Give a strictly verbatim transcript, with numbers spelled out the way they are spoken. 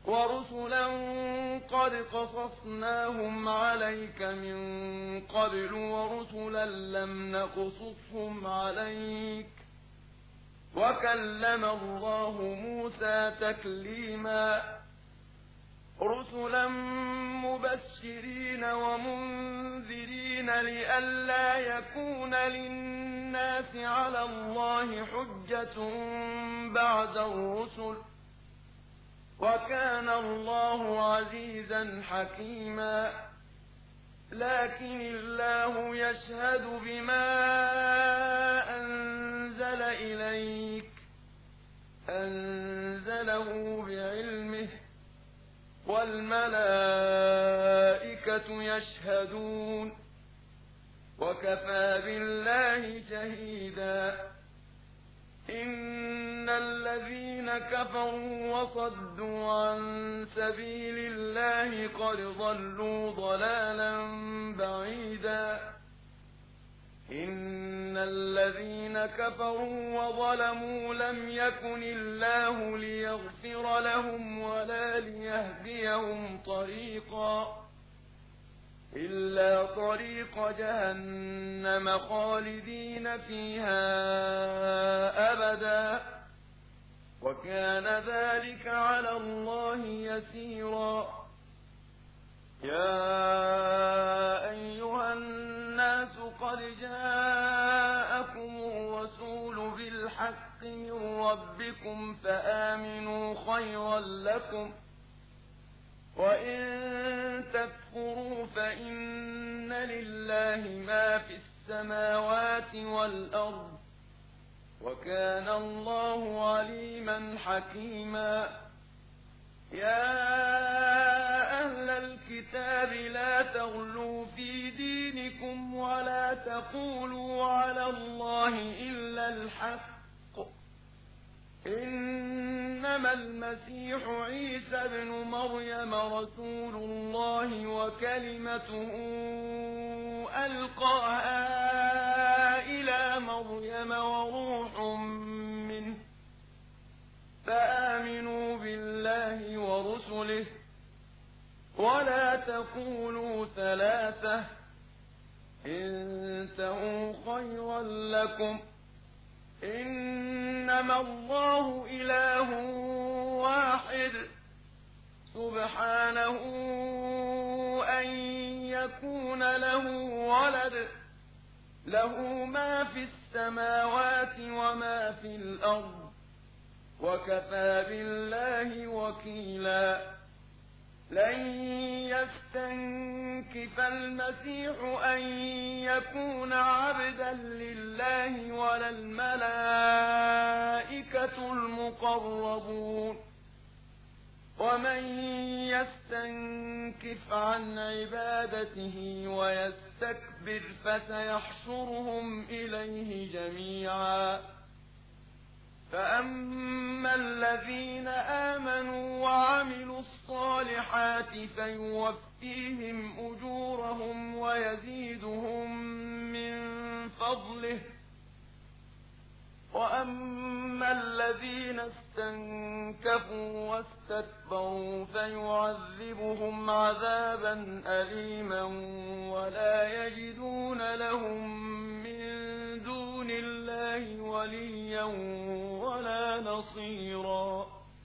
ورسلا قد قصصناهم عليك من قبل ورسلا لم نقصصهم عليك وكلم الله موسى تكليما رسلا مبشرين ومنذرين لئلا يكون للناس على الله حجة بعد الرسل وكان الله عزيزا حكيما لكن الله يشهد بما أنزل إليك أنزله بعلمه والملائكة يشهدون وكفى بالله شهيدا إن الذين كفروا وصدوا عن سبيل الله قد ضلوا ضلالا بعيدا إن الذين كفروا وظلموا لم يكن الله ليغفر لهم ولا ليهديهم طريقا إلا طريق جهنم خالدين فيها أبدا وكان ذلك على الله يسيرا يا أيها الناس قد جاءكم الرسول بالحق من ربكم فآمنوا خيرا لكم وإن تكفروا فإن لله ما في السماوات والأرض وكان الله عليما حكيما يا أهل الكتاب لا تغلوا في دينكم ولا تقولوا على الله إلا الحق إنما المسيح عيسى ابن مريم رسول الله وكلمته ألقاها إلى مريم وروح منه فآمنوا بالله ورسله ولا تقولوا ثلاثة انتهوا خيرا لكم إنما الله إله واحد سبحانه أن يكون له ولد له ما في السماوات وما في الأرض وكفى بالله وكيلا لن يستنكف المسيح أن يكون عبدا لله ولا الملائكة المقربون ومن يستنكف عن عبادته ويستكبر فسيحشرهم إليه جميعا فأما الذين آمنوا وعملوا الصالحات فيوفيهم أجورهم ويزيدهم من فضله وأما الذين استنكفوا واستكبروا فيعذبهم عذابا أليما ولا يجدون لهم من دون الله وليا ولا نصيرا